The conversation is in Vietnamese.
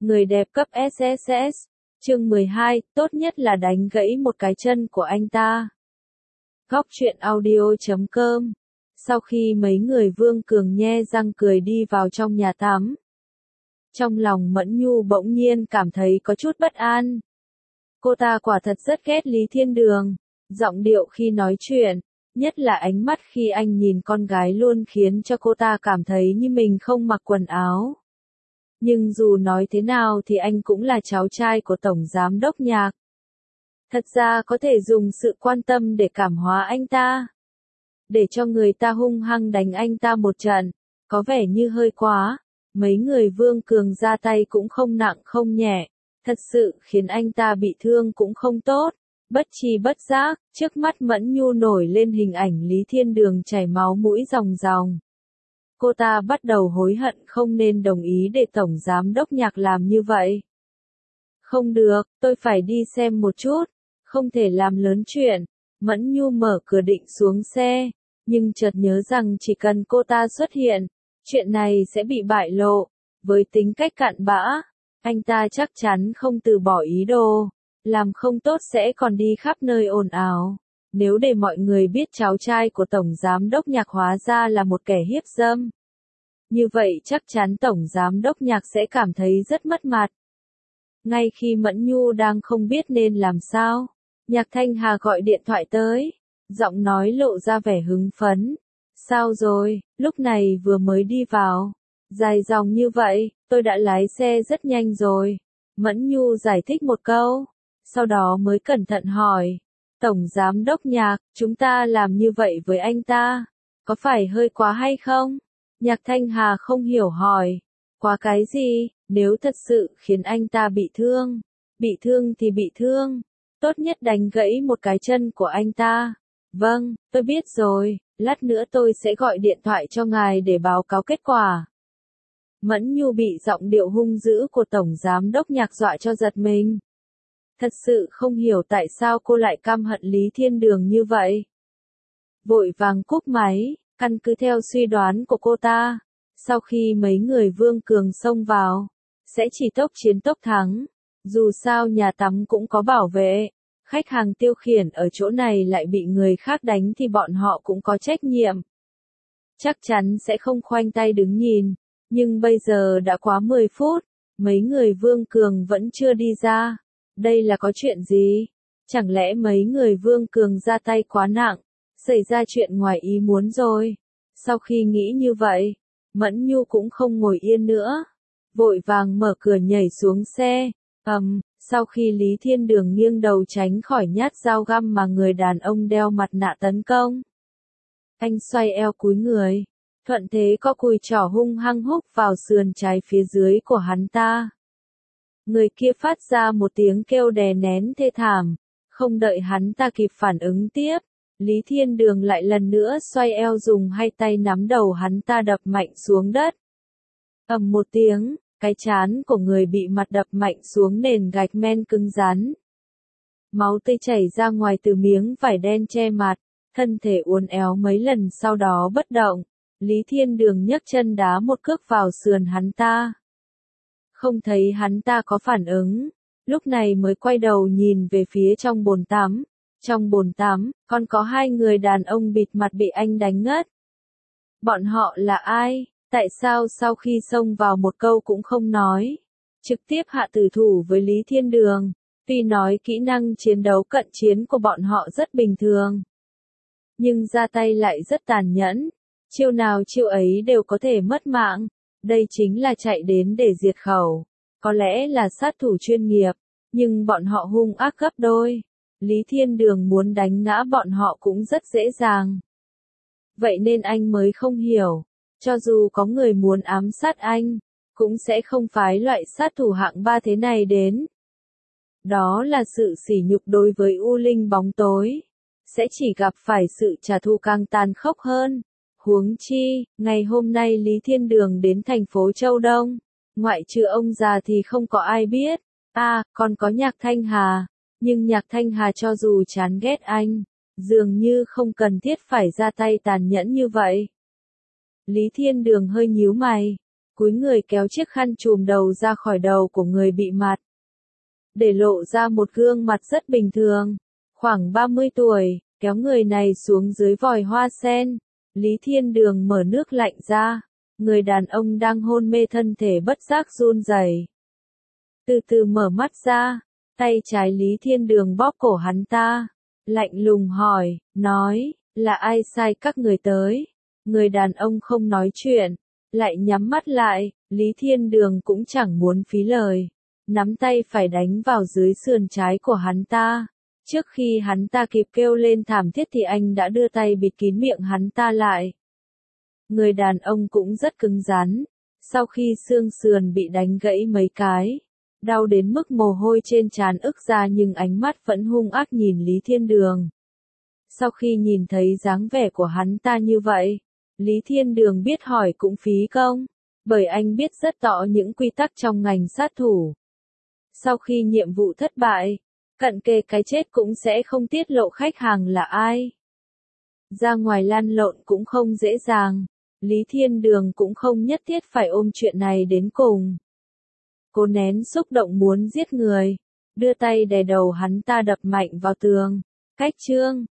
Người đẹp cấp SSS. Chương 12, tốt nhất là đánh gãy một cái chân của anh ta. Góc truyện audio.com. Sau khi mấy người Vương Cường nhe răng cười đi vào trong nhà tắm, trong lòng Mẫn Nhu bỗng nhiên cảm thấy có chút bất an. Cô ta quả thật rất ghét Lý Thiên Đường. Giọng điệu khi nói chuyện, nhất là ánh mắt khi anh nhìn con gái luôn khiến cho cô ta cảm thấy như mình không mặc quần áo. Nhưng dù nói thế nào thì anh cũng là cháu trai của Tổng Giám Đốc Nhạc. Thật ra có thể dùng sự quan tâm để cảm hóa anh ta. Để cho người ta hung hăng đánh anh ta một trận, có vẻ như hơi quá. Mấy người Vương Cường ra tay cũng không nặng không nhẹ, thật sự khiến anh ta bị thương cũng không tốt. Bất tri bất giác, trước mắt Mẫn Nhu nổi lên hình ảnh Lý Thiên Đường chảy máu mũi ròng ròng. Cô ta bắt đầu hối hận không nên đồng ý để Tổng Giám Đốc Nhạc làm như vậy. Không được, tôi phải đi xem một chút, không thể làm lớn chuyện. Mẫn Nhu mở cửa định xuống xe, nhưng chợt nhớ rằng chỉ cần cô ta xuất hiện, chuyện này sẽ bị bại lộ. Với tính cách cặn bã, anh ta chắc chắn không từ bỏ ý đồ, làm không tốt sẽ còn đi khắp nơi ồn ào. Nếu để mọi người biết cháu trai của Tổng Giám Đốc Nhạc hóa ra là một kẻ hiếp dâm, như vậy chắc chắn Tổng Giám Đốc Nhạc sẽ cảm thấy rất mất mặt. Ngay khi Mẫn Nhu đang không biết nên làm sao, Nhạc Thanh Hà gọi điện thoại tới, giọng nói lộ ra vẻ hứng phấn. Sao rồi, lúc này vừa mới đi vào. Dài dòng như vậy, tôi đã lái xe rất nhanh rồi. Mẫn Nhu giải thích một câu, sau đó mới cẩn thận hỏi. Tổng Giám Đốc Nhạc, chúng ta làm như vậy với anh ta, có phải hơi quá hay không? Nhạc Thanh Hà không hiểu hỏi. Quá cái gì, nếu thật sự khiến anh ta bị thương thì bị thương. Tốt nhất đánh gãy một cái chân của anh ta. Vâng, tôi biết rồi, lát nữa tôi sẽ gọi điện thoại cho ngài để báo cáo kết quả. Mẫn Nhu bị giọng điệu hung dữ của Tổng Giám Đốc Nhạc dọa cho giật mình. Thật sự không hiểu tại sao cô lại căm hận Lý Thiên Đường như vậy. Vội vàng cúp máy, căn cứ theo suy đoán của cô ta, sau khi mấy người Vương Cường xông vào, sẽ chỉ tốc chiến tốc thắng. Dù sao nhà tắm cũng có bảo vệ, khách hàng tiêu khiển ở chỗ này lại bị người khác đánh thì bọn họ cũng có trách nhiệm. Chắc chắn sẽ không khoanh tay đứng nhìn, nhưng bây giờ đã quá 10 phút, mấy người Vương Cường vẫn chưa đi ra. Đây là có chuyện gì? Chẳng lẽ mấy người Vương Cường ra tay quá nặng, xảy ra chuyện ngoài ý muốn rồi? Sau khi nghĩ như vậy, Mẫn Nhu cũng không ngồi yên nữa, vội vàng mở cửa nhảy xuống xe. Sau khi Lý Thiên Đường nghiêng đầu tránh khỏi nhát dao găm mà người đàn ông đeo mặt nạ tấn công, anh xoay eo cúi người, thuận thế có cùi trỏ hung hăng húc vào sườn trái phía dưới của hắn ta. Người kia phát ra một tiếng kêu đè nén thê thảm, không đợi hắn ta kịp phản ứng tiếp, Lý Thiên Đường lại lần nữa xoay eo dùng hai tay nắm đầu hắn ta đập mạnh xuống đất. Ầm một tiếng, cái trán của người bị mặt đập mạnh xuống nền gạch men cứng rắn. Máu tươi chảy ra ngoài từ miếng vải đen che mặt, thân thể uốn éo mấy lần sau đó bất động. Lý Thiên Đường nhấc chân đá một cước vào sườn hắn ta. Không thấy hắn ta có phản ứng, lúc này mới quay đầu nhìn về phía trong bồn tắm. Trong bồn tắm, còn có hai người đàn ông bịt mặt bị anh đánh ngất. Bọn họ là ai? Tại sao sau khi xông vào một câu cũng không nói, trực tiếp hạ tử thủ với Lý Thiên Đường? Tuy nói kỹ năng chiến đấu cận chiến của bọn họ rất bình thường, nhưng ra tay lại rất tàn nhẫn. Chiêu nào chiêu ấy đều có thể mất mạng. Đây chính là chạy đến để diệt khẩu. Có lẽ là sát thủ chuyên nghiệp, nhưng bọn họ hung ác gấp đôi. Lý Thiên Đường muốn đánh ngã bọn họ cũng rất dễ dàng. Vậy nên anh mới không hiểu. Cho dù có người muốn ám sát anh, cũng sẽ không phái loại sát thủ hạng 3 thế này đến. Đó là sự sỉ nhục đối với U Linh bóng tối. Sẽ chỉ gặp phải sự trả thù càng tàn khốc hơn. Huống chi, ngày hôm nay Lý Thiên Đường đến thành phố Châu Đông, ngoại trừ ông già thì không có ai biết. Còn có Nhạc Thanh Hà. Nhưng Nhạc Thanh Hà cho dù chán ghét anh, dường như không cần thiết phải ra tay tàn nhẫn như vậy. Lý Thiên Đường hơi nhíu mày. cúi người kéo chiếc khăn trùm đầu ra khỏi đầu của người bị mặt, để lộ ra một gương mặt rất bình thường, khoảng 30 tuổi, kéo người này xuống dưới vòi hoa sen. Lý Thiên Đường mở nước lạnh ra, người đàn ông đang hôn mê thân thể bất giác run rẩy. Từ từ mở mắt ra, tay trái Lý Thiên Đường bóp cổ hắn ta, lạnh lùng hỏi, nói, là ai sai các người tới? Người đàn ông không nói chuyện, lại nhắm mắt lại, Lý Thiên Đường cũng chẳng muốn phí lời, nắm tay phải đánh vào dưới sườn trái của hắn ta. Trước khi hắn ta kịp kêu lên thảm thiết thì anh đã đưa tay bịt kín miệng hắn ta lại. Người đàn ông cũng rất cứng rắn, sau khi xương sườn bị đánh gãy mấy cái, đau đến mức mồ hôi trên trán ức ra nhưng ánh mắt vẫn hung ác nhìn Lý Thiên Đường. Sau khi nhìn thấy dáng vẻ của hắn ta như vậy, Lý Thiên Đường biết hỏi cũng phí công, bởi anh biết rất rõ những quy tắc trong ngành sát thủ. Sau khi nhiệm vụ thất bại, cận kề cái chết cũng sẽ không tiết lộ khách hàng là ai. Ra ngoài lăn lộn cũng không dễ dàng, Lý Thiên Đường cũng không nhất thiết phải ôm chuyện này đến cùng. Cô nén xúc động muốn giết người, đưa tay đè đầu hắn ta đập mạnh vào tường. Cách chương